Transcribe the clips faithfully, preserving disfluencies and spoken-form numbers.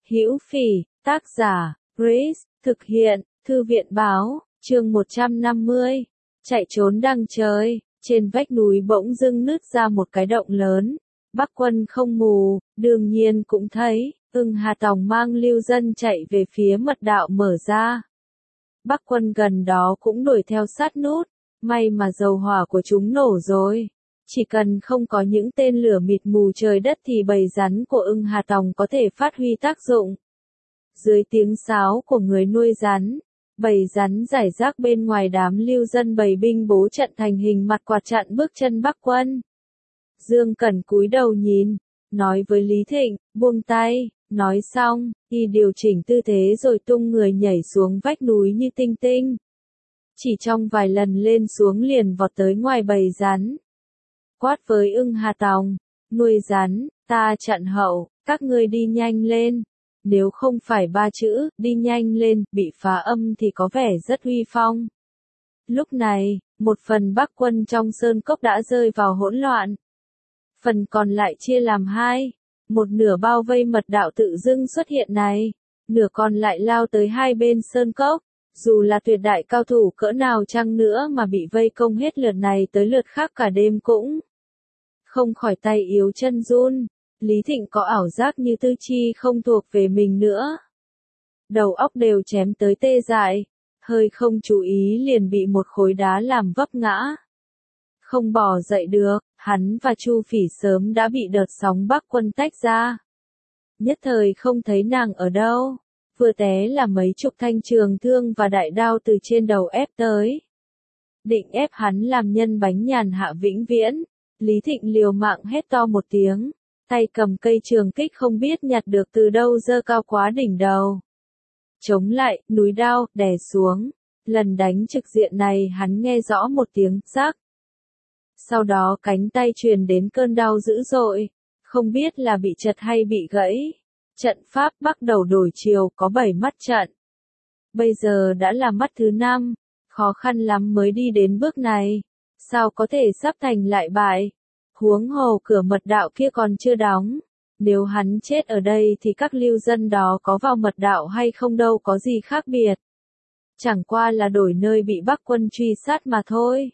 Hữu Phỉ, tác giả, Grace, thực hiện, Thư viện báo, chương một trăm năm mươi. Chạy trốn đằng trời, trên vách núi bỗng dưng nứt ra một cái động lớn. Bắc Quân không mù, đương nhiên cũng thấy, Ưng Hà Tòng mang lưu dân chạy về phía mật đạo mở ra. Bắc Quân gần đó cũng đuổi theo sát nút, may mà dầu hỏa của chúng nổ rồi. Chỉ cần không có những tên lửa mịt mù trời đất thì bầy rắn của Ưng Hà Tòng có thể phát huy tác dụng. Dưới tiếng sáo của người nuôi rắn, bầy rắn rải rác bên ngoài đám lưu dân bầy binh bố trận thành hình mặt quạt chặn bước chân Bắc Quân. Dương Cẩn cúi đầu nhìn, nói với Lý Thịnh, buông tay, nói xong, y điều chỉnh tư thế rồi tung người nhảy xuống vách núi như tinh tinh. Chỉ trong vài lần lên xuống liền vọt tới ngoài bầy rắn. Quát với Ưng Hà Tòng, nuôi rắn, ta chặn hậu, các ngươi đi nhanh lên. Nếu không phải ba chữ, đi nhanh lên, bị phá âm thì có vẻ rất uy phong. Lúc này, một phần Bắc Quân trong sơn cốc đã rơi vào hỗn loạn. Phần còn lại chia làm hai, một nửa bao vây mật đạo tự dưng xuất hiện này, nửa còn lại lao tới hai bên sơn cốc. Dù là tuyệt đại cao thủ cỡ nào chăng nữa mà bị vây công hết lượt này tới lượt khác cả đêm cũng không khỏi tay yếu chân run. Lý Thịnh có ảo giác như tư chi không thuộc về mình nữa. Đầu óc đều chém tới tê dại, hơi không chú ý liền bị một khối đá làm vấp ngã. Không bò dậy được, hắn và Chu Phỉ sớm đã bị đợt sóng Bắc Quân tách ra. Nhất thời không thấy nàng ở đâu, vừa té là mấy chục thanh trường thương và đại đao từ trên đầu ép tới. Định ép hắn làm nhân bánh nhàn hạ vĩnh viễn, Lý Thịnh liều mạng hét to một tiếng. Tay cầm cây trường kích không biết nhặt được từ đâu giơ cao quá đỉnh đầu. Chống lại, núi đao, đè xuống. Lần đánh trực diện này hắn nghe rõ một tiếng rắc. Sau đó cánh tay truyền đến cơn đau dữ dội. Không biết là bị chật hay bị gãy. Trận pháp bắt đầu đổi chiều có bảy mắt trận. Bây giờ đã là mắt thứ năm. Khó khăn lắm mới đi đến bước này. Sao có thể sắp thành lại bại? Huống hồ cửa mật đạo kia còn chưa đóng. Nếu hắn chết ở đây thì các lưu dân đó có vào mật đạo hay không đâu có gì khác biệt. Chẳng qua là đổi nơi bị Bắc Quân truy sát mà thôi.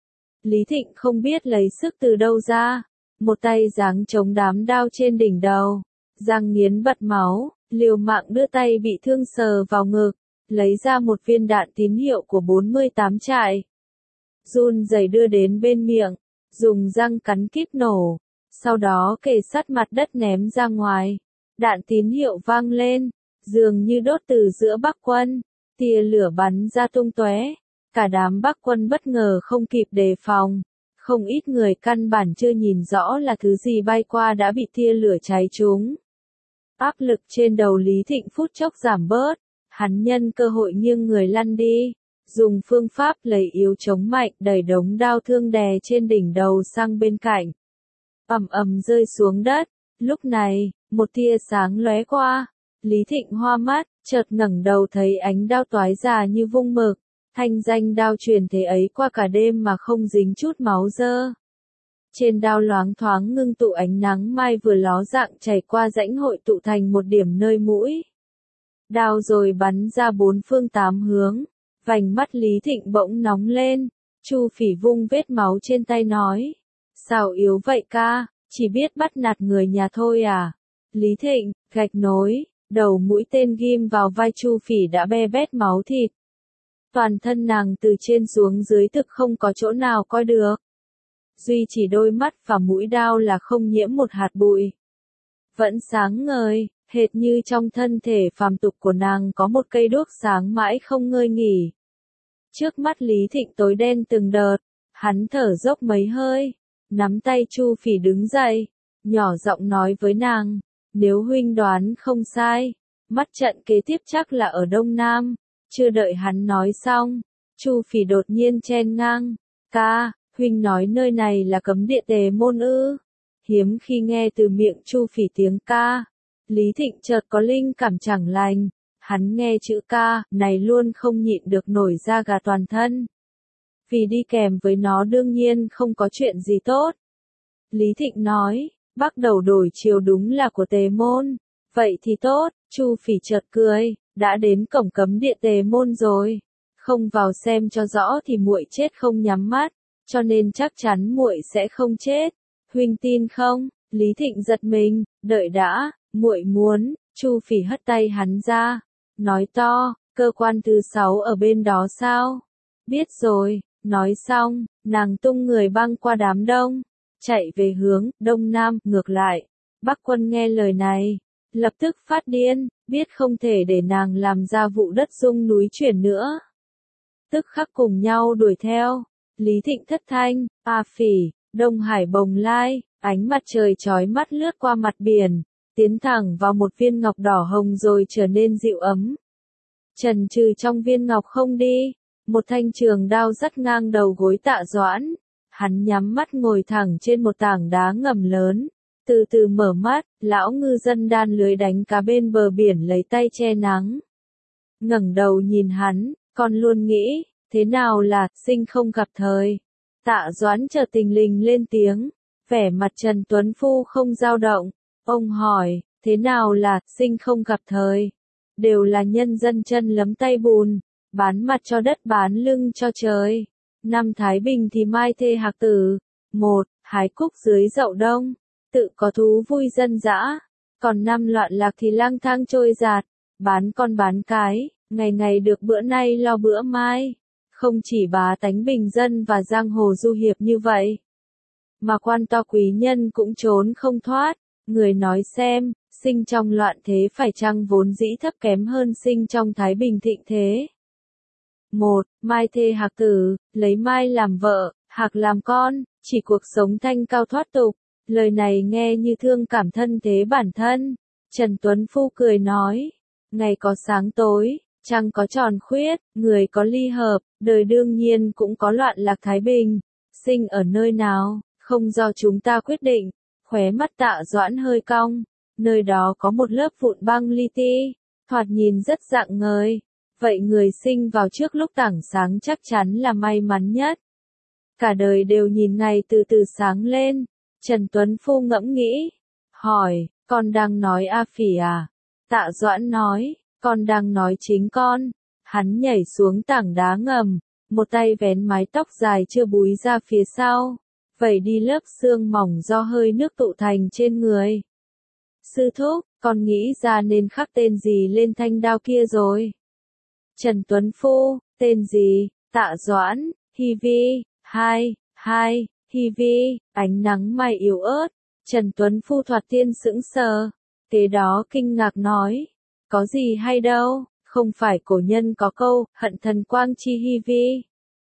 Lý Thịnh không biết lấy sức từ đâu ra. Một tay giáng chống đám đao trên đỉnh đầu. Răng nghiến bật máu, liều mạng đưa tay bị thương sờ vào ngực. Lấy ra một viên đạn tín hiệu của bốn mươi tám trại. Run rẩy đưa đến bên miệng. Dùng răng cắn kíp nổ, sau đó kề sát mặt đất ném ra ngoài. Đạn tín hiệu vang lên, dường như đốt từ giữa Bắc Quân, tia lửa bắn ra tung tóe. Cả đám Bắc Quân bất ngờ không kịp đề phòng, không ít người căn bản chưa nhìn rõ là thứ gì bay qua đã bị tia lửa cháy trúng. Áp lực trên đầu Lý Thịnh phút chốc giảm bớt, hắn nhân cơ hội nghiêng người lăn đi. Dùng phương pháp lấy yếu chống mạnh đẩy đống đao thương đè trên đỉnh đầu sang bên cạnh. Ầm ầm rơi xuống đất. Lúc này, một tia sáng lóe qua. Lý Thịnh hoa mắt, chợt ngẩng đầu thấy ánh đao toái ra như vung mực. Thanh danh đao truyền thế ấy qua cả đêm mà không dính chút máu dơ. Trên đao loáng thoáng ngưng tụ ánh nắng mai vừa ló dạng chảy qua rãnh hội tụ thành một điểm nơi mũi. Đao rồi bắn ra bốn phương tám hướng. Vành mắt Lý Thịnh bỗng nóng lên, Chu Phỉ vung vết máu trên tay nói. Sao yếu vậy ca, chỉ biết bắt nạt người nhà thôi à? Lý Thịnh, gạch nối, đầu mũi tên ghim vào vai Chu Phỉ đã be bét máu thịt. Toàn thân nàng từ trên xuống dưới thực không có chỗ nào coi được. Duy chỉ đôi mắt và mũi đao là không nhiễm một hạt bụi. Vẫn sáng ngời. Hệt như trong thân thể phàm tục của nàng có một cây đuốc sáng mãi không ngơi nghỉ. Trước mắt Lý Thịnh tối đen từng đợt, hắn thở dốc mấy hơi, nắm tay Chu Phỉ đứng dậy, nhỏ giọng nói với nàng, nếu huynh đoán không sai, mắt trận kế tiếp chắc là ở Đông Nam. Chưa đợi hắn nói xong, Chu Phỉ đột nhiên chen ngang, ca, huynh nói nơi này là cấm địa Tề Môn ư? Hiếm khi nghe từ miệng Chu Phỉ tiếng ca. Lý Thịnh chợt có linh cảm chẳng lành, hắn nghe chữ ca này luôn không nhịn được nổi da gà toàn thân. Vì đi kèm với nó đương nhiên không có chuyện gì tốt. Lý Thịnh nói, bắt đầu đổi chiều đúng là của Tề Môn, Vậy thì tốt, Chu Phỉ chợt cười, đã đến cổng cấm địa Tề môn rồi, không vào xem cho rõ thì muội chết không nhắm mắt, cho nên chắc chắn muội sẽ không chết. Huynh tin không? Lý Thịnh giật mình, đợi đã, muội muốn. Chu Phỉ hất tay hắn ra, nói to, cơ quan thứ sáu ở bên đó sao? Biết rồi. Nói xong, nàng tung người băng qua đám đông, chạy về hướng đông nam. Ngược lại, Bắc Quân nghe lời này, lập tức phát điên, biết không thể để nàng làm ra vụ đất rung núi chuyển nữa. Tức khắc cùng nhau đuổi theo. Lý Thịnh thất thanh, A Phỉ, Đông Hải bồng lai, ánh mặt trời chói mắt lướt qua mặt biển, tiến thẳng vào một viên ngọc đỏ hồng rồi trở nên dịu ấm. Trần trừ trong viên ngọc không đi, một thanh trường đao dắt ngang đầu gối Tạ Doãn, hắn nhắm mắt ngồi thẳng trên một tảng đá ngầm lớn, từ từ mở mắt, lão ngư dân đan lưới đánh cá bên bờ biển lấy tay che nắng. Ngẩng đầu nhìn hắn, con luôn nghĩ, thế nào là sinh không gặp thời. Tạ Doãn chợt tình lình lên tiếng, vẻ mặt Trần Tuấn Phu không dao động. Ông hỏi, thế nào là sinh không gặp thời? Đều là nhân dân chân lấm tay bùn, bán mặt cho đất bán lưng cho trời. Năm Thái Bình thì mai thê hạc tử, một, hái cúc dưới dậu đông, tự có thú vui dân dã. Còn năm loạn lạc thì lang thang trôi giạt, bán con bán cái, ngày ngày được bữa nay lo bữa mai. Không chỉ bá tánh bình dân và giang hồ du hiệp như vậy, mà quan to quý nhân cũng trốn không thoát. Người nói xem, sinh trong loạn thế phải chăng vốn dĩ thấp kém hơn sinh trong thái bình thịnh thế? Một, mai thê hạc tử, lấy mai làm vợ, hạc làm con, chỉ cuộc sống thanh cao thoát tục. Lời này nghe như thương cảm thân thế bản thân. Trần Tuấn Phu cười nói, ngày có sáng tối, trăng có tròn khuyết, người có ly hợp, đời đương nhiên cũng có loạn lạc thái bình. Sinh ở nơi nào, không do chúng ta quyết định. Khóe mắt Tạ Doãn hơi cong, nơi đó có một lớp vụn băng li ti, thoạt nhìn rất rạng ngời. Vậy người sinh vào trước lúc tảng sáng chắc chắn là may mắn nhất. Cả đời đều nhìn ngày từ từ sáng lên. Trần Tuấn Phu ngẫm nghĩ, hỏi, con đang nói A Phỉ à? Tạ Doãn nói, con đang nói chính con. Hắn nhảy xuống tảng đá ngầm, một tay vén mái tóc dài chưa búi ra phía sau, vẩy đi lớp xương mỏng do hơi nước tụ thành trên người. Sư thúc, con nghĩ ra nên khắc tên gì lên thanh đao kia rồi? Trần Tuấn Phu, tên gì? Tạ Doãn, Hi Vi, hai, hai, Hi Vi, ánh nắng mai yếu ớt. Trần Tuấn Phu thoạt tiên sững sờ, kế đó kinh ngạc nói, có gì hay đâu, không phải cổ nhân có câu, hận thần quang chi Hi Vi.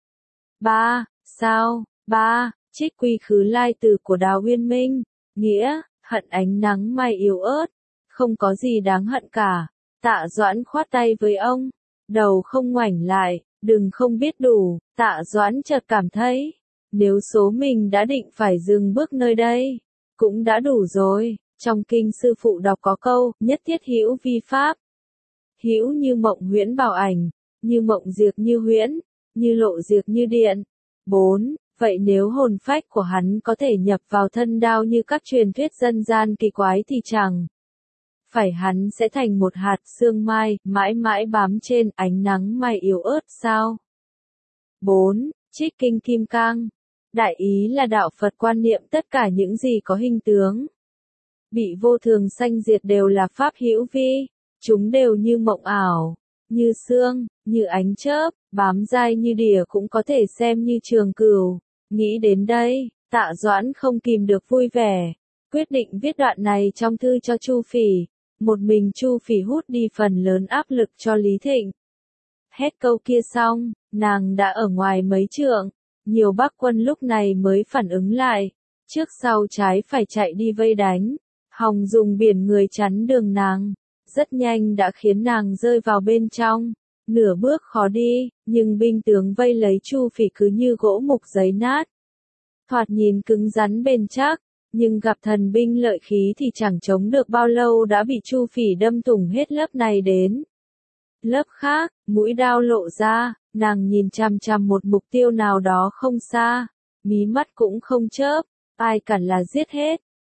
Ba, sao, ba, trích quy khứ lai từ của Đào Uyên Minh, nghĩa, hận ánh nắng mai yếu ớt, không có gì đáng hận cả. Tạ Doãn khoát tay với ông, đầu không ngoảnh lại, đừng không biết đủ. Tạ Doãn chợt cảm thấy, nếu số mình đã định phải dừng bước nơi đây, cũng đã đủ rồi. Trong kinh sư phụ đọc có câu, nhất thiết hữu vi pháp. Hữu như mộng huyễn bảo ảnh, như mộng diệt như huyễn, như lộ diệt như điện. Bốn, vậy nếu hồn phách của hắn có thể nhập vào thân đao như các truyền thuyết dân gian kỳ quái thì chẳng phải hắn sẽ thành một hạt sương mai, mãi mãi bám trên ánh nắng mai yếu ớt sao? Bốn, trích kinh Kim Cang. Đại ý là đạo Phật quan niệm tất cả những gì có hình tướng, bị vô thường sanh diệt đều là pháp hữu vi, chúng đều như mộng ảo, như sương, như ánh chớp, bám dai như đỉa cũng có thể xem như trường cửu. Nghĩ đến đây, Tạ Doãn không kìm được vui vẻ, quyết định viết đoạn này trong thư cho Chu Phỉ. Một mình Chu Phỉ hút đi phần lớn áp lực cho Lý Thịnh. Hết câu kia xong, nàng đã ở ngoài mấy trượng, nhiều Bắc quân lúc này mới phản ứng lại, trước sau trái phải chạy đi vây đánh, hòng dùng biển người chắn đường nàng, rất nhanh đã khiến nàng rơi vào bên trong, nửa bước khó đi, nhưng binh tướng vây lấy Chu Phỉ cứ như gỗ mục giấy nát. Thoạt nhìn cứng rắn bền chắc, nhưng gặp thần binh lợi khí thì chẳng chống được bao lâu đã bị Chu Phỉ đâm thủng hết lớp này đến lớp khác. Mũi đao lộ ra, nàng nhìn chằm chằm một mục tiêu nào đó không xa, mí mắt cũng không chớp, ai cản là giết hết.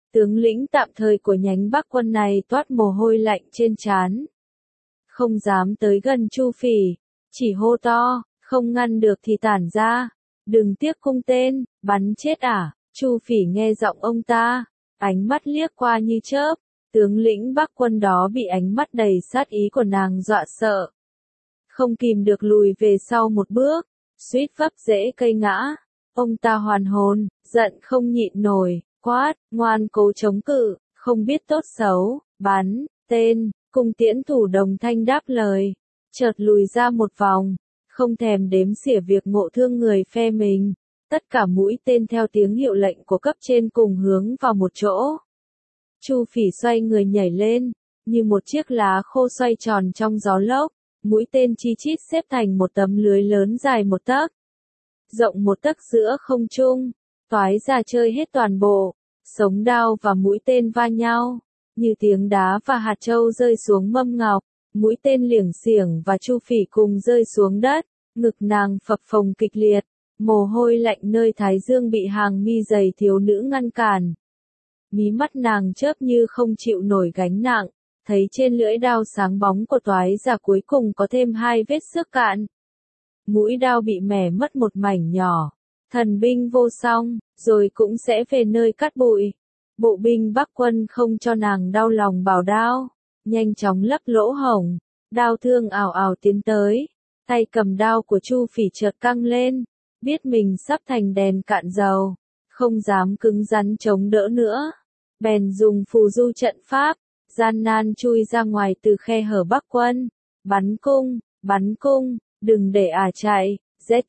Tướng lĩnh tạm thời của nhánh Bắc quân này toát mồ hôi lạnh trên trán. Không dám tới gần Chu Phỉ, chỉ hô to, không ngăn được thì tản ra, đừng tiếc cung tên, bắn chết à. Chu Phỉ nghe giọng ông ta, ánh mắt liếc qua như chớp, tướng lĩnh Bắc quân đó bị ánh mắt đầy sát ý của nàng dọa sợ. Không kìm được lùi về sau một bước, suýt vấp rễ cây ngã. Ông ta hoàn hồn, giận không nhịn nổi, quát, ngoan cố chống cự, không biết tốt xấu, bắn, tên, cung tiễn thủ đồng thanh đáp lời, chợt lùi ra một vòng, không thèm đếm xỉa việc ngộ thương người phe mình. Tất cả mũi tên theo tiếng hiệu lệnh của cấp trên cùng hướng vào một chỗ. Chu Phỉ xoay người nhảy lên, như một chiếc lá khô xoay tròn trong gió lốc, mũi tên chi chít xếp thành một tấm lưới lớn dài một tấc, rộng một tấc giữa không trung, toái ra chơi hết toàn bộ, sống đao và mũi tên va nhau, như tiếng đá và hạt châu rơi xuống mâm ngọc, mũi tên liểng xiểng và Chu Phỉ cùng rơi xuống đất, ngực nàng phập phồng kịch liệt. Mồ hôi lạnh nơi thái dương bị hàng mi dày thiếu nữ ngăn cản. Mí mắt nàng chớp như không chịu nổi gánh nặng, thấy trên lưỡi đao sáng bóng của toái giả cuối cùng có thêm hai vết xước cạn. Mũi đao bị mẻ mất một mảnh nhỏ, thần binh vô song, rồi cũng sẽ về nơi cát bụi. Bộ binh Bắc quân không cho nàng đau lòng bảo đao, nhanh chóng lấp lỗ hổng, đao thương ào ào tiến tới, tay cầm đao của Chu Phỉ chợt căng lên. Biết mình sắp thành đèn cạn dầu, không dám cứng rắn chống đỡ nữa, bèn dùng phù du trận pháp, gian nan chui ra ngoài từ khe hở Bắc quân, bắn cung, bắn cung, đừng để ả chạy, ztt,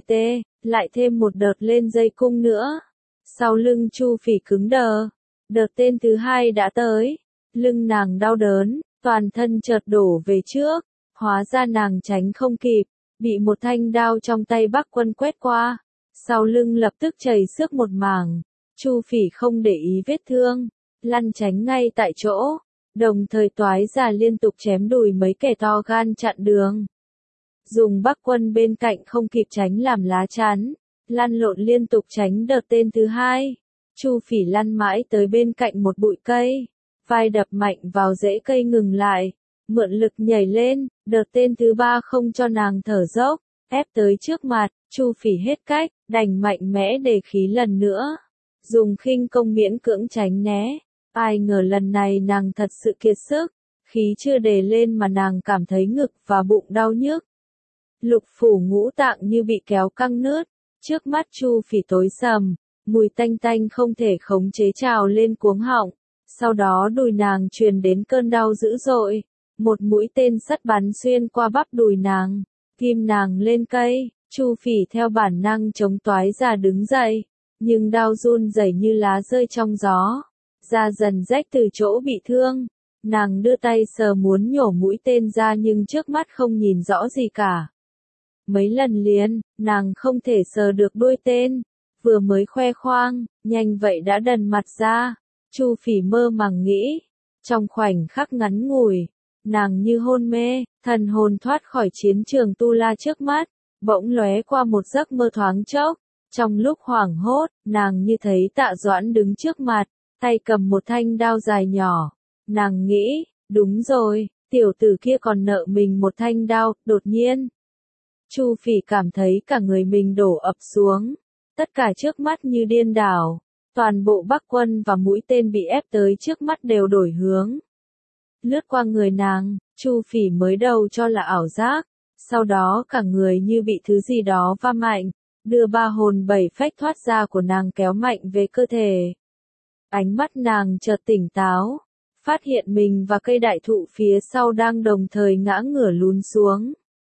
lại thêm một đợt lên dây cung nữa. Sau lưng Chu Phỉ cứng đờ, đợt tên thứ hai đã tới, lưng nàng đau đớn, toàn thân chợt đổ về trước, hóa ra nàng tránh không kịp. Bị một thanh đao trong tay Bắc quân quét qua, sau lưng lập tức chảy xước một mảng. Chu Phỉ không để ý vết thương, lăn tránh ngay tại chỗ, đồng thời toái giả liên tục chém đùi mấy kẻ to gan chặn đường. Dùng Bắc quân bên cạnh không kịp tránh làm lá chắn, lăn lộn liên tục tránh đợt tên thứ hai. Chu Phỉ lăn mãi tới bên cạnh một bụi cây, vai đập mạnh vào rễ cây ngừng lại. Mượn lực nhảy lên, đợt tên thứ ba không cho nàng thở dốc, ép tới trước mặt, Chu Phỉ hết cách, đành mạnh mẽ đề khí lần nữa. Dùng khinh công miễn cưỡng tránh né, ai ngờ lần này nàng thật sự kiệt sức, khí chưa đề lên mà nàng cảm thấy ngực và bụng đau nhức. Lục phủ ngũ tạng như bị kéo căng nứt, trước mắt Chu Phỉ tối sầm, mùi tanh tanh không thể khống chế trào lên cuống họng, sau đó đùi nàng truyền đến cơn đau dữ dội. Một mũi tên sắt bắn xuyên qua bắp đùi nàng, ghim nàng lên cây. Chu Phỉ theo bản năng chống toái ra đứng dậy, nhưng đau run rẩy như lá rơi trong gió, da dần rách từ chỗ bị thương. Nàng đưa tay sờ muốn nhổ mũi tên ra nhưng trước mắt không nhìn rõ gì cả. Mấy lần liền, nàng không thể sờ được đuôi tên, vừa mới khoe khoang, nhanh vậy đã đần mặt ra. Chu Phỉ mơ màng nghĩ, trong khoảnh khắc ngắn ngủi, nàng như hôn mê, thần hồn thoát khỏi chiến trường tu la trước mắt, bỗng lóe qua một giấc mơ thoáng chốc. Trong lúc hoảng hốt, nàng như thấy Tạ Doãn đứng trước mặt, tay cầm một thanh đao dài nhỏ. Nàng nghĩ, đúng rồi, tiểu tử kia còn nợ mình một thanh đao. Đột nhiên, Chu Phỉ cảm thấy cả người mình đổ ập xuống, tất cả trước mắt như điên đảo, toàn bộ Bắc quân và mũi tên bị ép tới trước mắt đều đổi hướng. Lướt qua người nàng, Chu Phỉ mới đầu cho là ảo giác, sau đó cả người như bị thứ gì đó va mạnh, đưa ba hồn bảy phách thoát ra của nàng kéo mạnh về cơ thể. Ánh mắt nàng chợt tỉnh táo, phát hiện mình và cây đại thụ phía sau đang đồng thời ngã ngửa lún xuống.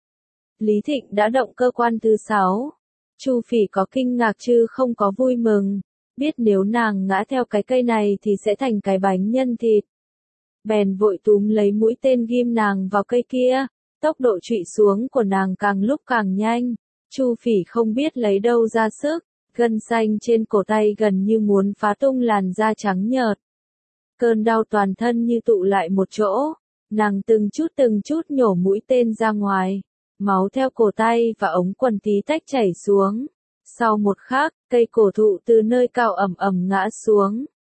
Lý Thịnh đã động cơ quan thứ sáu. Chu Phỉ có kinh ngạc chứ không có vui mừng, biết nếu nàng ngã theo cái cây này thì sẽ thành cái bánh nhân thịt. Bèn vội túm lấy mũi tên ghim nàng vào cây kia, tốc độ trụy xuống của nàng càng lúc càng nhanh. Chu Phỉ không biết lấy đâu ra sức, gân xanh trên cổ tay gần như muốn phá tung làn da trắng nhợt. Cơn đau toàn thân như tụ lại một chỗ, nàng từng chút từng chút nhổ mũi tên ra ngoài, máu theo cổ tay và ống quần tí tách chảy xuống. Sau một khắc, cây cổ thụ từ nơi cao ẩm ẩm ngã xuống,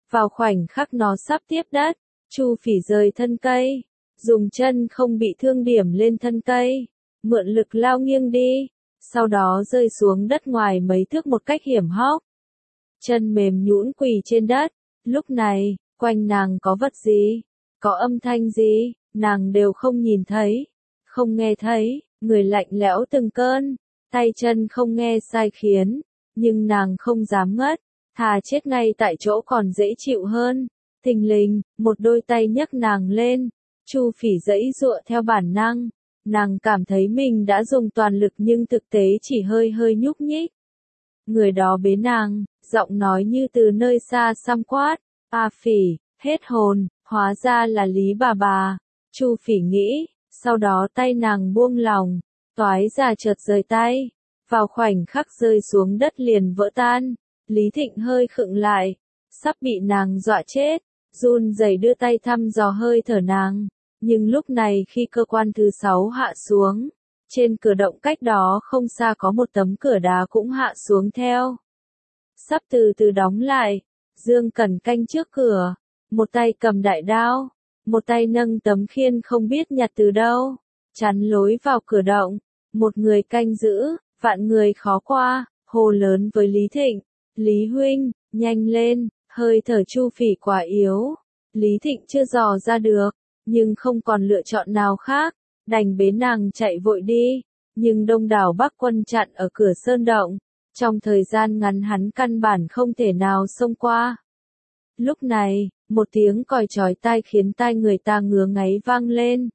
Vào khoảnh khắc nó sắp tiếp đất, Chu Phỉ rời thân cây, dùng chân không bị thương điểm lên thân cây, mượn lực lao nghiêng đi, sau đó rơi xuống đất ngoài mấy thước một cách hiểm hóc. Chân mềm nhũn quỳ trên đất, lúc này, quanh nàng có vật gì, có âm thanh gì, nàng đều không nhìn thấy, không nghe thấy, người lạnh lẽo từng cơn, tay chân không nghe sai khiến, nhưng nàng không dám ngất, thà chết ngay tại chỗ còn dễ chịu hơn. Thình lình, một đôi tay nhấc nàng lên, Chu Phỉ giãy giụa theo bản năng, nàng cảm thấy mình đã dùng toàn lực nhưng thực tế chỉ hơi hơi nhúc nhích. Người đó bế nàng, giọng nói như từ nơi xa xăm quát, "A Phỉ, hết hồn." Hóa ra là Lý bà bà. Chu Phỉ nghĩ, sau đó tay nàng buông lỏng, toái ra chợt rời tay, vào khoảnh khắc rơi xuống đất liền vỡ tan. Lý Thịnh hơi khựng lại, sắp bị nàng dọa chết, run rẩy đưa tay thăm dò hơi thở nàng, nhưng lúc này khi cơ quan thứ sáu hạ xuống, trên cửa động cách đó không xa có một tấm cửa đá cũng hạ xuống theo. Sắp từ từ đóng lại, Dương Cẩn canh trước cửa, một tay cầm đại đao, một tay nâng tấm khiên không biết nhặt từ đâu, chắn lối vào cửa động, một người canh giữ, vạn người khó qua, hô lớn với Lý Thịnh, "Lý huynh, nhanh lên." Hơi thở Chu Phỉ quá yếu, Lý Thịnh chưa dò ra được, nhưng không còn lựa chọn nào khác, đành bế nàng chạy vội đi, nhưng đông đảo Bắc quân chặn ở cửa sơn động, trong thời gian ngắn hắn căn bản không thể nào xông qua. Lúc này, một tiếng còi chói tai khiến tai người ta ngứa ngáy vang lên.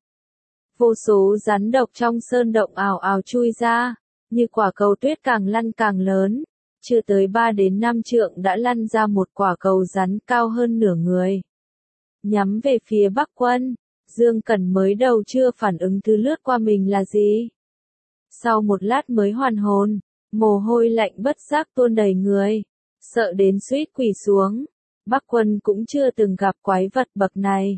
Vô số rắn độc trong sơn động ào ào chui ra, như quả cầu tuyết càng lăn càng lớn. Chưa tới ba đến năm trượng đã lăn ra một quả cầu rắn cao hơn nửa người. Nhắm về phía Bắc quân, Dương Cẩn mới đầu chưa phản ứng thứ lướt qua mình là gì. Sau một lát mới hoàn hồn, mồ hôi lạnh bất giác tuôn đầy người, sợ đến suýt quỳ xuống. Bắc quân cũng chưa từng gặp quái vật bậc này.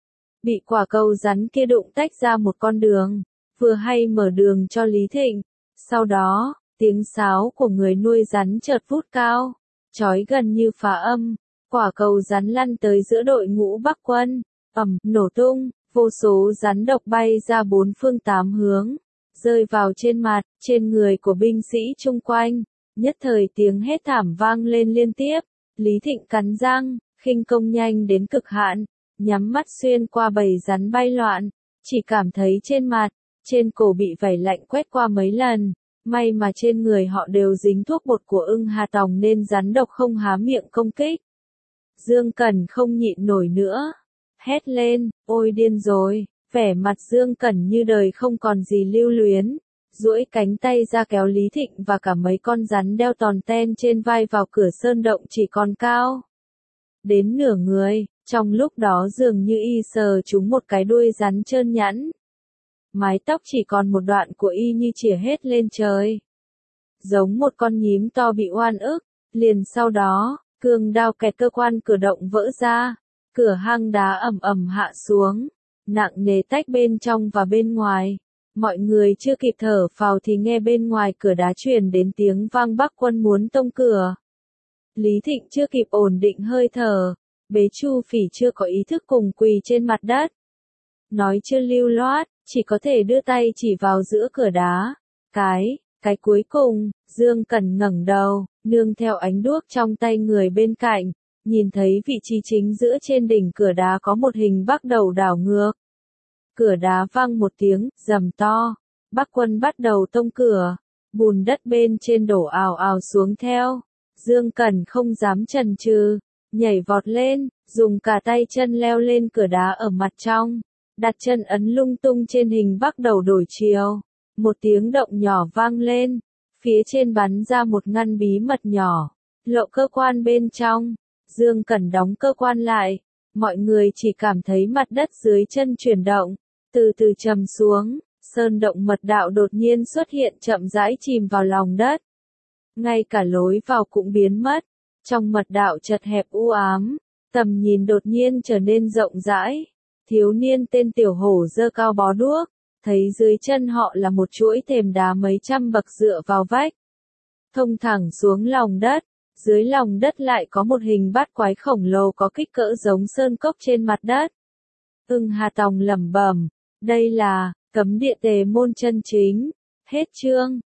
Bị quả cầu rắn kia đụng tách ra một con đường, vừa hay mở đường cho Lý Thịnh. Sau đó, tiếng sáo của người nuôi rắn chợt vút cao, chói gần như phá âm, quả cầu rắn lăn tới giữa đội ngũ Bắc quân, ầm, nổ tung, vô số rắn độc bay ra bốn phương tám hướng, rơi vào trên mặt, trên người của binh sĩ chung quanh, nhất thời tiếng hét thảm vang lên liên tiếp. Lý Thịnh cắn răng, khinh công nhanh đến cực hạn, nhắm mắt xuyên qua bầy rắn bay loạn, chỉ cảm thấy trên mặt, trên cổ bị vảy lạnh quét qua mấy lần. May mà trên người họ đều dính thuốc bột của ưng hà tòng nên rắn độc không há miệng công kích. Dương Cẩn không nhịn nổi nữa, hét lên, "Ôi điên rồi." Vẻ mặt Dương Cẩn như đời không còn gì lưu luyến, duỗi cánh tay ra kéo Lý Thịnh và cả mấy con rắn đeo tòn ten trên vai vào cửa sơn động chỉ còn cao đến nửa người, trong lúc đó dường như y sờ trúng một cái đuôi rắn trơn nhẵn. Mái tóc chỉ còn một đoạn của y như chìa hết lên trời. Giống một con nhím to bị oan ức, liền sau đó, cương đao kẹt cơ quan cửa động vỡ ra, cửa hang đá ầm ầm hạ xuống, nặng nề tách bên trong và bên ngoài. Mọi người chưa kịp thở phào thì nghe bên ngoài cửa đá truyền đến tiếng vang Bắc quân muốn tông cửa. Lý Thịnh chưa kịp ổn định hơi thở, bế Chu Phỉ chưa có ý thức cùng quỳ trên mặt đất. Nói chưa lưu loát, chỉ có thể đưa tay chỉ vào giữa cửa đá. Cái, cái cuối cùng, Dương Cẩn ngẩng đầu, nương theo ánh đuốc trong tay người bên cạnh, nhìn thấy vị trí chính giữa trên đỉnh cửa đá có một hình bắc đầu đảo ngược. Cửa đá vang một tiếng, rầm to, Bắc quân bắt đầu tông cửa, bùn đất bên trên đổ ào ào xuống theo. Dương Cẩn không dám chần chừ, nhảy vọt lên, dùng cả tay chân leo lên cửa đá ở mặt trong. Đặt chân ấn lung tung trên hình bắc đầu đổi chiều. Một tiếng động nhỏ vang lên. Phía trên bắn ra một ngăn bí mật nhỏ. Lộ cơ quan bên trong. Dương Cẩn đóng cơ quan lại. Mọi người chỉ cảm thấy mặt đất dưới chân chuyển động. Từ từ trầm xuống. Sơn động mật đạo đột nhiên xuất hiện chậm rãi chìm vào lòng đất. Ngay cả lối vào cũng biến mất. Trong mật đạo chật hẹp u ám. Tầm nhìn đột nhiên trở nên rộng rãi. Thiếu niên tên Tiểu Hổ giơ cao bó đuốc, thấy dưới chân họ là một chuỗi thềm đá mấy trăm bậc dựa vào vách, thông thẳng xuống lòng đất. Dưới lòng đất lại có một hình bát quái khổng lồ có kích cỡ giống sơn cốc trên mặt đất. Ưng Hà Tòng lẩm bẩm, đây là cấm địa Tề Môn chân chính. Hết chương.